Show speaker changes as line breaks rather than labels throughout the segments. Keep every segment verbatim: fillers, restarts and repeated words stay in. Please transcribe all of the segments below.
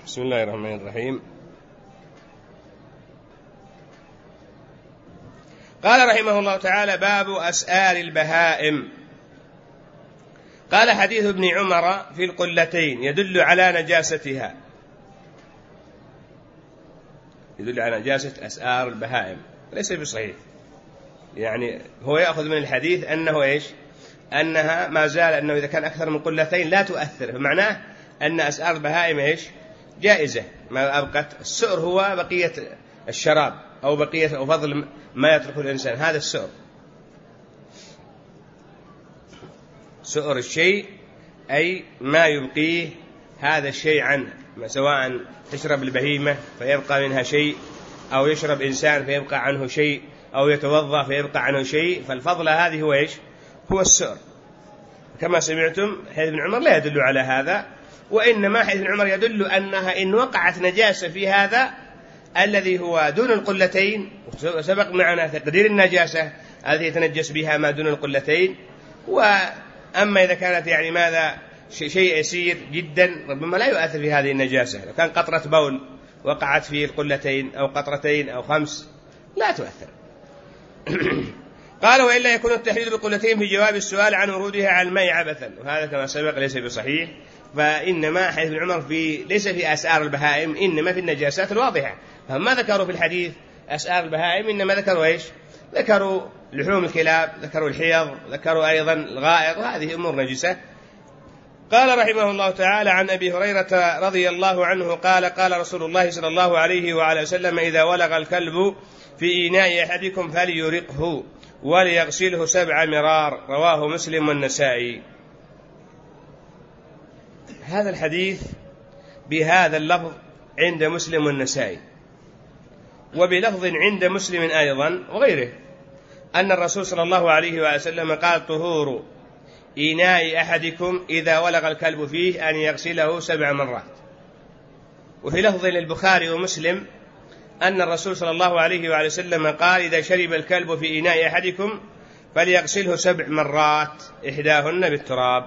بسم الله الرحمن الرحيم. قال رحمه الله تعالى: باب أسآل البهائم. قال: حديث ابن عمر في القلتين يدل على نجاستها، يدل على نجاسة أسآل البهائم، ليس بصحيح. يعني هو يأخذ من الحديث أنه إيش؟ أنها ما زال أنه إذا كان أكثر من قلتين لا تؤثر، فمعناه أن أسآل البهائم إيش؟ جائزة ما أبقت. السؤر هو بقية الشراب أو بقية أو فضل ما يتركه الإنسان، هذا السؤر. سؤر الشيء أي ما يبقيه هذا الشيء عنه، سواء تشرب البهيمة فيبقى منها شيء، أو يشرب إنسان فيبقى عنه شيء، أو يتوضأ فيبقى عنه شيء، فالفضل هذه هو إيش؟ هو السؤر. كما سمعتم حديث ابن عمر لا يدل على هذا، وإنما حديث ابن عمر يدل أنها إن وقعت نجاسة في هذا الذي هو دون القلتين، وسبق معنا تقدير النجاسة التي يتنجس بها ما دون القلتين. وأما إذا كانت يعني ماذا شيء يسير جدا ربما لا يؤثر في هذه النجاسة، لو كان قطرة بول وقعت في القلتين أو قطرتين أو خمس لا تؤثر. قال: وإلا يكون التحديد بالقلتين في جواب السؤال عن ورودها على الماء عبثا، وهذا كما سبق ليس بصحيح. فإنما حديث ابن عمر في ليس في أسآل البهائم، إنما في النجاسات الواضحة. فما ذكروا في الحديث أسآل البهائم، إنما ذكروا إيش؟ ذكروا لحوم الكلاب، ذكروا الحيض، ذكروا أيضا الغائط، وهذه أمور نجسة. قال رحمه الله تعالى: عن أبي هريرة رضي الله عنه قال: قال رسول الله صلى الله عليه وعلى وسلم: إذا ولغ الكلب في إناء أحدكم فليرقه وليغسله سبع مرار. رواه مسلم والنسائي. هذا الحديث بهذا اللفظ عند مسلم والنسائي، وبلفظ عند مسلم أيضا وغيره، أن الرسول صلى الله عليه وسلم قال: طهور إناء أحدكم إذا ولغ الكلب فيه أن يغسله سبع مرات. وفي لفظ للبخاري ومسلم أن الرسول صلى الله عليه وسلم قال: إذا شرب الكلب في إناء أحدكم فليغسله سبع مرات إحداهن بالتراب.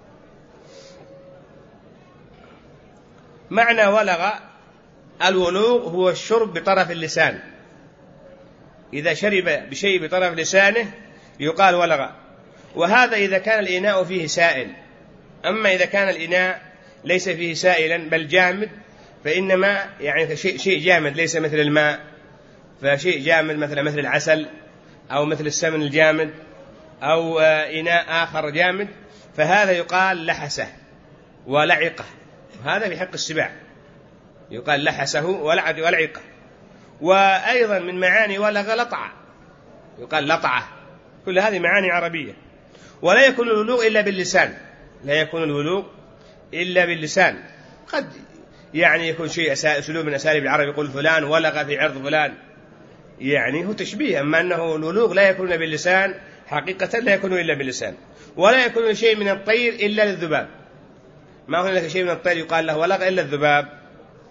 معنى ولغ الولوغ هو الشرب بطرف اللسان، إذا شرب بشيء بطرف لسانه يقال ولغ. وهذا إذا كان الإناء فيه سائل. أما إذا كان الإناء ليس فيه سائلا بل جامد، فإنما يعني شيء شيء جامد ليس مثل الماء، فشيء جامد مثل مثل العسل أو مثل السمن الجامد أو إناء آخر جامد، فهذا يقال لحسه ولعقه. هذا في حق السباع يقال لحسه ولعقه. وأيضا من معاني ولغ لطع، يقال لطعه. كل هذه معاني عربية. ولا يكون الولوغ إلا باللسان، لا يكون الولوغ إلا باللسان. قد يعني يكون شيء أسلوب من أساليب العرب، يقول فلان ولغ في عرض فلان، يعني هو تشبيه. أما أنه الولوغ لا يكون باللسان حقيقة، لا يكون إلا باللسان. ولا يكون شيء من الطير إلا للذباب، ما هناك شيء من الطير يقال له ولغ إلا الذباب.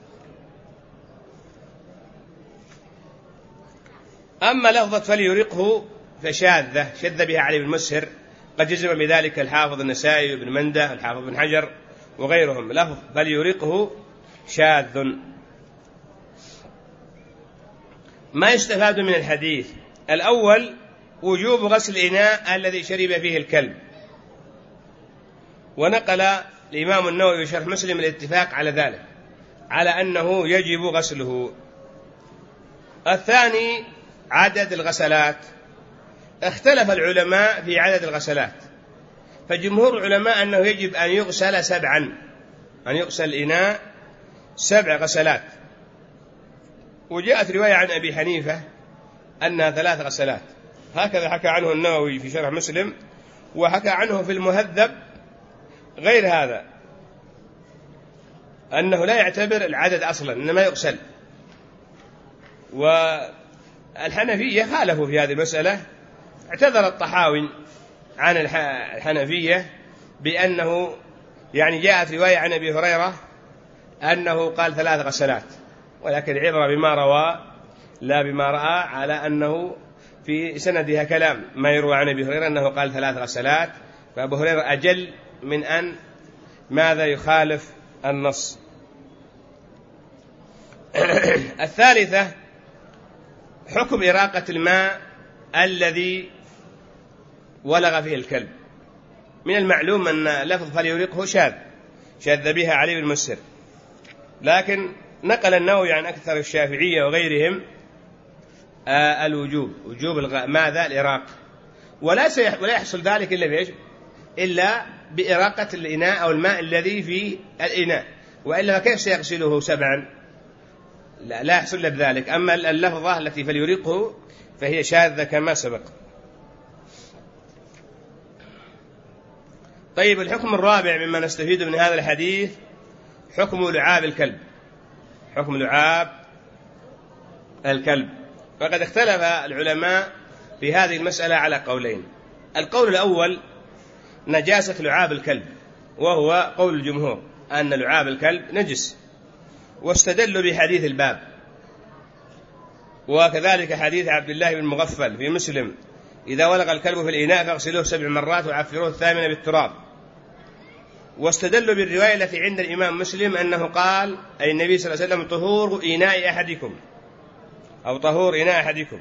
أما لفظة فليرقه فشاذة، شذ بها علي بن مسهر، قد جزم بذلك الحافظ النسائي وابن منده الحافظ بن حجر وغيرهم. لفظ فليرقه شاذ. ما يستفاد من الحديث: الأول وجوب غسل الإناء الذي شرب فيه الكلب، ونقل الإمام النووي في شرح مسلم الاتفاق على ذلك، على أنه يجب غسله. الثاني عدد الغسلات. اختلف العلماء في عدد الغسلات، فجمهور العلماء أنه يجب أن يغسل سبعا، أن يغسل الإناء سبع غسلات. وجاءت رواية عن أبي حنيفة أنها ثلاث غسلات، هكذا حكى عنه النووي في شرح مسلم، وحكى عنه في المهذب غير هذا، أنه لا يعتبر العدد أصلا، إنما يغسل. والحنفية خالفوا في هذه المسألة. اعتذر الطحاوي عن الحنفية بأنه يعني جاءت رواية عن أبي هريرة أنه قال ثلاث غسلات، ولكن العبرة بما روى لا بما رأى، على أنه في سندها كلام ما يروى عن أبي هريرة أنه قال ثلاث غسلات، فأبو هريرة أجل من أن ماذا يخالف النص. الثالثة حكم إراقة الماء الذي ولغ فيه الكلب. من المعلوم أن لفظ فليريقه شاذ شاذ بها علي بن مسر، لكن نقل النووي عن أكثر الشافعية وغيرهم آه الوجوب وجوب ماذا الإراق، ولا ولا يحصل ذلك إلا بإيش؟ إلا بإراقة الإناء أو الماء الذي في الإناء، وإلا كيف سيغسله سبعا؟ لا, لا يحصل إلا بذلك. أما اللفظة التي فليريقه فهي شاذة كما سبق. طيب، الحكم الرابع مما نستفيد من هذا الحديث حكم لعاب الكلب. حكم لعاب الكلب، فقد اختلف العلماء في هذه المسألة على قولين. القول الأول نجاسة لعاب الكلب، وهو قول الجمهور أن لعاب الكلب نجس، واستدلوا بحديث الباب، وكذلك حديث عبد الله بن مغفل في مسلم: إذا ولغ الكلب في الإناء فاغسلوه سبع مرات وعفروه الثامنة بالتراب. واستدلوا بالرواية التي عند الإمام مسلم أنه قال أي النبي صلى الله عليه وسلم: طهور إناء أحدكم أو طهور إناء أحدكم.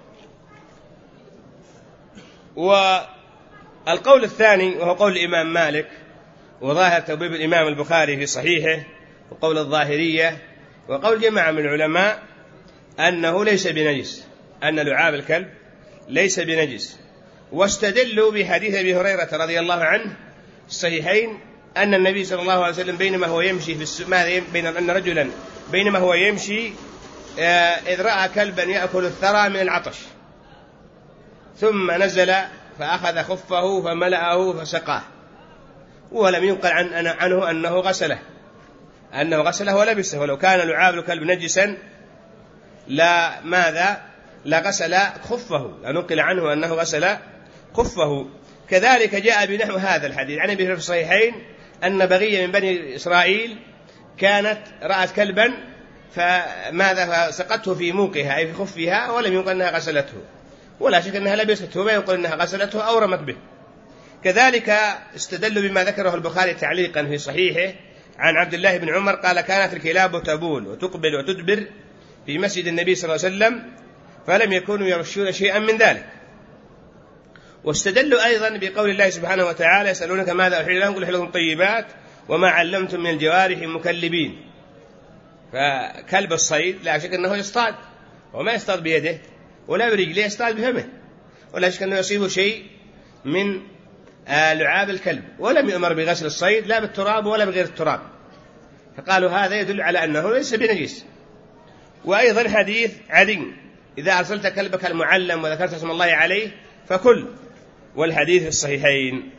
والقول الثاني وهو قول الإمام مالك، وظاهر توبيب الإمام البخاري في صحيحه، وقول الظاهرية، وقول جماعة من العلماء أنه ليس بنجس، أن لعاب الكلب ليس بنجس. واستدلوا بحديث أبي هريرة رضي الله عنه الصحيحين أن النبي صلى الله عليه وسلم بينما هو يمشي في الس... بين أن رجلا بينما هو يمشي إذ رأى كلبا يأكل الثرى من العطش، ثم نزل فأخذ خفه فملأه فسقاه، ولم ينقل عن عنه أنه غسله أنه غسله ولبسه. ولو كان لعاب الكلب نجسا لا ماذا لا غسل خفه، لا نقل عنه أنه غسل خفه. كذلك جاء بنحو هذا الحديث عن ابي هريرة في الصحيحين أن بغية من بني إسرائيل كانت رأت كلبا فماذا فسقته في موقها أي في خفها، ولم يقل أنها غسلته، ولا شك أنها لبسته، وما يقول أنها غسلته أو رمت به. كذلك استدلوا بما ذكره البخاري تعليقا في صحيحه عن عبد الله بن عمر قال: كانت الكلاب تبول وتقبل وتدبر في مسجد النبي صلى الله عليه وسلم فلم يكونوا يرشون شيئا من ذلك. واستدلوا أيضا بقول الله سبحانه وتعالى: يسألونك ماذا أحل لهم قل أحل لكم طيبات وما علمتم من الجوارح مكلبين. فكلب الصيد لا شك أنه يصطاد، وما يصطاد بيده ولا برجله، يصطاد بفمه، ولا شك أنه يصيب شيء من لعاب الكلب، ولم يؤمر بغسل الصيد لا بالتراب ولا بغير التراب، فقالوا هذا يدل على أنه ليس بنجس. وأيضا حديث عدي: إذا أرسلت كلبك المعلم وذكرت اسم الله عليه فكل، والحديث في الصحيحين.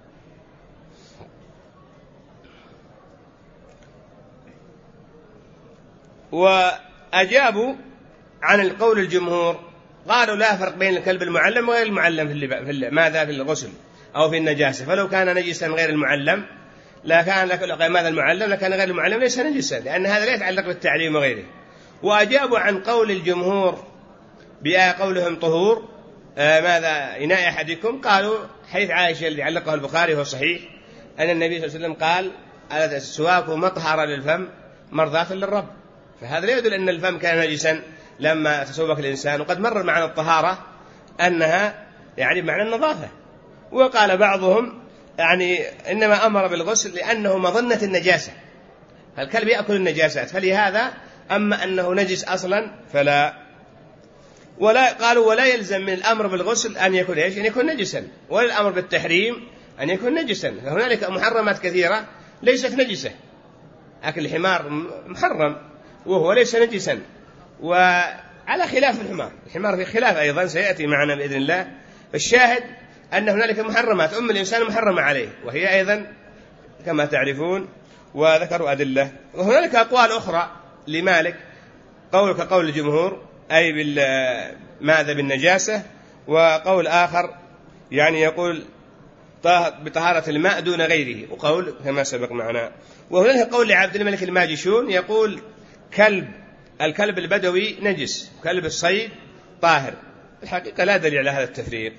وأجابوا عن القول الجمهور، قالوا لا فرق بين الكلب المعلم وغير المعلم في, في ماذا في الغسل أو في النجاسة، فلو كان نجسا غير المعلم لا كان ماذا المعلم لكان غير المعلم ليس نجسا، لأن هذا لا يتعلق بالتعليم وغيره. وأجابوا عن قول الجمهور بقولهم طهور آه ماذا إناء أحدكم، قالوا حيث عائشة اللي علقه البخاري هو صحيح أن النبي صلى الله عليه وسلم قال: السواك مطهر للفم مرضاة للرب، فهذا لا يدل أن الفم كان نجسا لما تسوك الإنسان. وقد مر معنا الطهارة أنها يعني معنى النظافة. وقال بعضهم يعني إنما أمر بالغسل لأنه مظنة النجاسة، الكلب يأكل النجاسات، فلهذا أما أنه نجس أصلا فلا. ولا قالوا ولا يلزم من الأمر بالغسل أن يكون إيش؟ أن يكون نجسا، ولا الأمر بالتحريم أن يكون نجسا، فهنالك محرمات كثيرة ليست نجسة. أكل الحمار محرم وهو ليس نجسا، وعلى خلاف الحمار، الحمار في خلاف أيضا سيأتي معنا بإذن الله. فالشاهد أن هنالك محرمات أم الإنسان محرمة عليه، وهي أيضا كما تعرفون وذكروا أدلة. وهنالك أقوال أخرى لمالك، قول كقول الجمهور أي ماذا بالنجاسة، وقول آخر يعني يقول بطهارة الماء دون غيره، وقول كما سبق معنا. وهنالك قول لعبد الملك الماجشون يقول كلب الكلب البدوي نجس، كلب الصيد طاهر. الحقيقة لا دليل على هذا التفريق.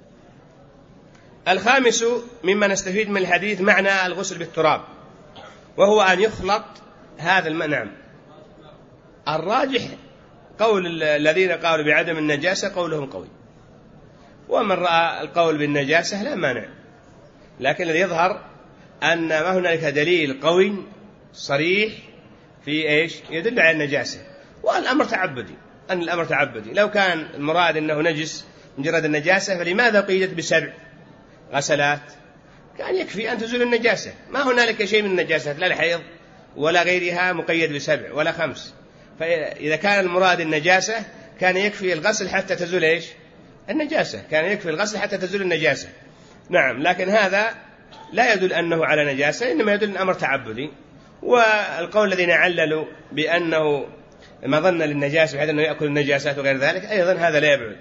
الخامس مما نستفيد من الحديث معنى الغسل بالتراب، وهو أن يخلط هذا الماء. نعم. الراجح قول الذين قالوا بعدم النجاسة قولهم قوي، ومن رأى القول بالنجاسة لا مانع، لكن الذي يظهر أن ما هنالك دليل قوي صريح في إيش يدل على النجاسة، والأمر تعبدي، أن الأمر تعبدي. لو كان المراد أنه نجس مجرد النجاسة فلماذا قيدت بسبع غسلات؟ كان يكفي أن تزول النجاسة، ما هنالك شيء من النجاسات لا الحيض ولا غيرها مقيد بسبع ولا خمس. فإذا كان المراد النجاسة كان يكفي الغسل حتى تزول إيش النجاسة، كان يكفي الغسل حتى تزول النجاسة. نعم، لكن هذا لا يدل أنه على نجاسة، إنما يدل أن أمر تعبدي. والقول الذين عللوا بأنه مظنة للنجاسة بحيث أنه يأكل النجاسات وغير ذلك أيضا هذا لا يبعد.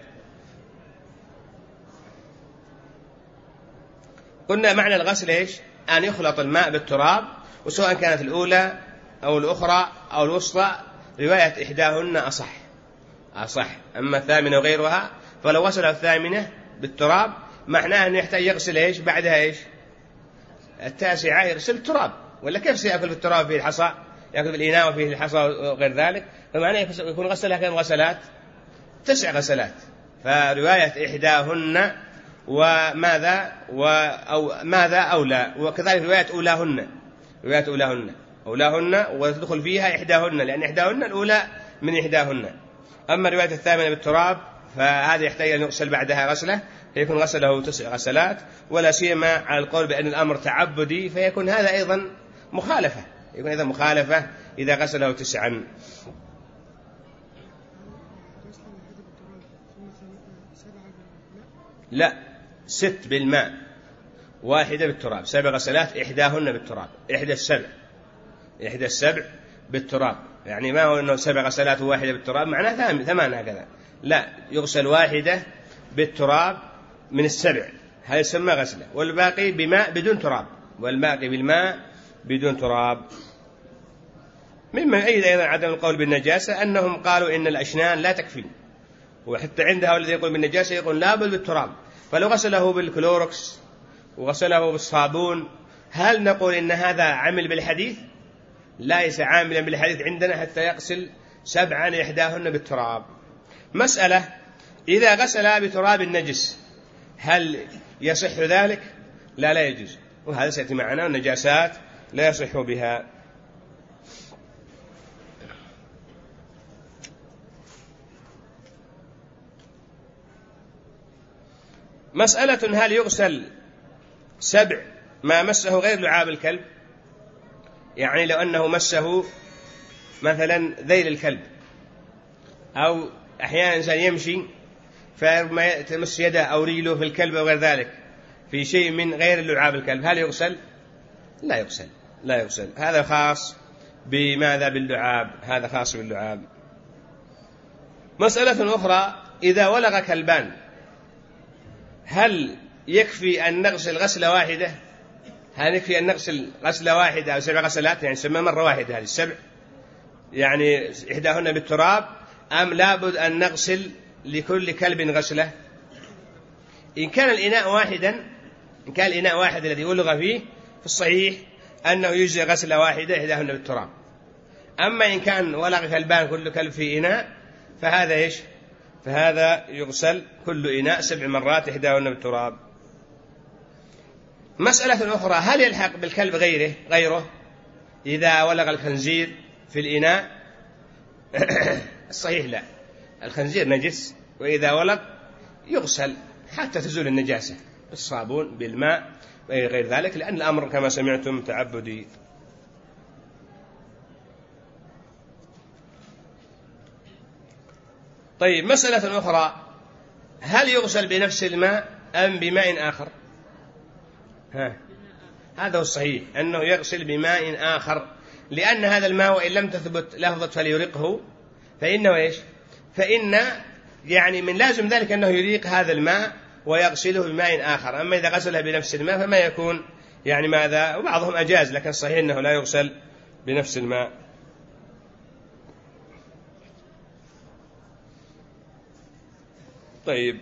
قلنا معنى الغسل إيش؟ أن يخلط الماء بالتراب، وسواء كانت الأولى أو الأخرى أو الوسطى، رواية إحداهن أصح أصح أما الثامنة وغيرها فلو غسل الثامنة بالتراب معناه أنه يحتاج يغسل إيش بعدها إيش التاسعة، يغسل التراب، ولا كيف سيأكل في التراب فيه الحصى، يأكل في الإناء وفيه الحصى وغير ذلك، فمعناه يكون غسلها كم غسلات؟ تسع غسلات. فرواية إحداهن وماذا و أو ماذا أولى، وكذلك رواية أولاهن، رواية أولاهن أولاهن وتدخل فيها إحداهن، لأن إحداهن الأولى من إحداهن. أما رواية الثامنة بالتراب فهذا يحتاج أن يغسل بعدها غسلة، فيكون غسله تسع غسلات، ولا سيما على القول بأن الأمر تعبدي، فيكون هذا أيضا مخالفة، يكون أيضا مخالفة إذا غسله تسعا. لا، ست بالماء واحدة بالتراب، سبع غسلات إحداهن بالتراب، إحدى السبع إحدى السبع بالتراب، يعني ما هو أنه سبع غسلات وواحدة بالتراب معناه ثمان هكذا، لا، يغسل واحدة بالتراب من السبع، هذا يسمى غسلة، والباقي بماء بدون تراب، والباقي بالماء بدون تراب. مما يؤيد أيضا عدم القول بالنجاسة أنهم قالوا إن الأشنان لا تكفي، وحتى عندها الذي يقول بالنجاسة يقول لابد بالتراب، فلو غسله بالكلوركس وغسله بالصابون هل نقول إن هذا عمل بالحديث؟ ليس عاملا بالحديث عندنا حتى يغسل سبعا إحداهن بالتراب. مسألة: إذا غسل بتراب النجس هل يصح ذلك؟ لا، لا يجوز، وهذا سيأتي معنا، النجاسات لا يصح بها. مسألة: هل يغسل سبع ما مسه غير لعاب الكلب؟ يعني لو أنه مسه مثلا ذيل الكلب، أو أحيانا إنسان يمشي فما تمس يده أو رجله في الكلب أو غير ذلك في شيء من غير لعاب الكلب، هل يغسل؟ لا يغسل، لا يغسل، هذا خاص بماذا؟ باللعاب، هذا خاص باللعاب. مسألة أخرى: إذا ولغ كلبان هل يكفي أن نغسل غسلة واحدة؟ هل يكفي أن نغسل غسلة واحدة أو سبع غسلات، يعني سمى مرة واحدة هذه السبع، يعني إحداهن بالتراب، أم لابد أن نغسل لكل كلب غسلة؟ إن كان الإناء واحدا، إن كان الإناء واحد الذي ولغ فيه، في الصحيح أنه يجزي غسلة واحدة إحداهن بالتراب. أما إن كان ولغ كلبان كل كلب في إناء فهذا إيش؟ فهذا يغسل كل إناء سبع مرات إحداهن بالتراب. مسألة أخرى: هل يلحق بالكلب غيره غيره إذا ولغ الخنزير في الإناء؟ الصحيح لا، الخنزير نجس، وإذا ولغ يغسل حتى تزول النجاسة بالصابون بالماء وغير ذلك، لأن الأمر كما سمعتم تعبدي. طيب، مسألة أخرى: هل يغسل بنفس الماء أم بماء آخر؟ ها. هذا هو الصحيح، أنه يغسل بماء آخر، لأن هذا الماء وإن لم تثبت لفظة فليرقه فإنه إيش؟ فإن يعني من لازم ذلك أنه يريق هذا الماء ويغسله بماء آخر. أما إذا غسله بنفس الماء فما يكون يعني ماذا؟ وبعضهم أجاز، لكن الصحيح أنه لا يغسل بنفس الماء. طيب،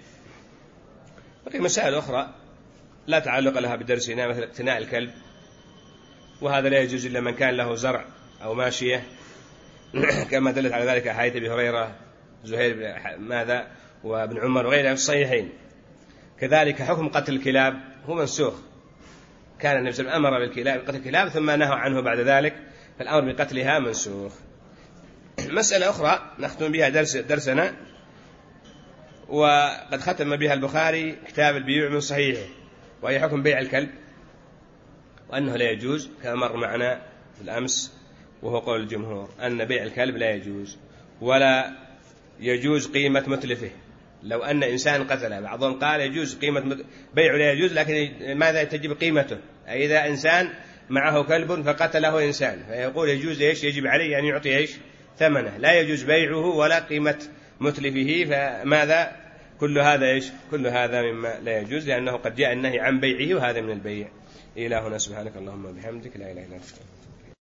بقي مسائل أخرى لا تعلق لها بدرسنا، مثل اقتناء الكلب وهذا لا يجوز إلا من كان له زرع أو ماشية كما دلت على ذلك حديث أبي هريرة زهير ماذا وابن عمر وغيرها في الصحيحين. كذلك حكم قتل الكلاب هو منسوخ، كان النبي صلى الله عليه وسلم أمر بالكلاب قتل الكلاب ثم نهى عنه بعد ذلك، فالأمر بقتلها منسوخ. مسألة أخرى نختم بها درس درسنا، وقد ختم بها البخاري كتاب البيوع من صحيحه، وهي حكم بيع الكلب، وأنه لا يجوز كما مر معنا في الأمس، وهو قول الجمهور أن بيع الكلب لا يجوز، ولا يجوز قيمة متلفه. لو أن إنسان قتله، بعضهم قال يجوز قيمة بيعه لا يجوز، لكن ماذا تجب قيمته؟ إذا إنسان معه كلب فقتله إنسان، فيقول يجوز إيش؟ يجب عليه أن يعطي إيش؟ ثمنه، لا يجوز بيعه ولا قيمة متلفه. فماذا كل هذا إيش؟ كل هذا مما لا يجوز، لأنه قد جاء النهي عن بيعه، وهذا من البيع. إلهنا سبحانك اللهم وبحمدك لا إله إلا أنت.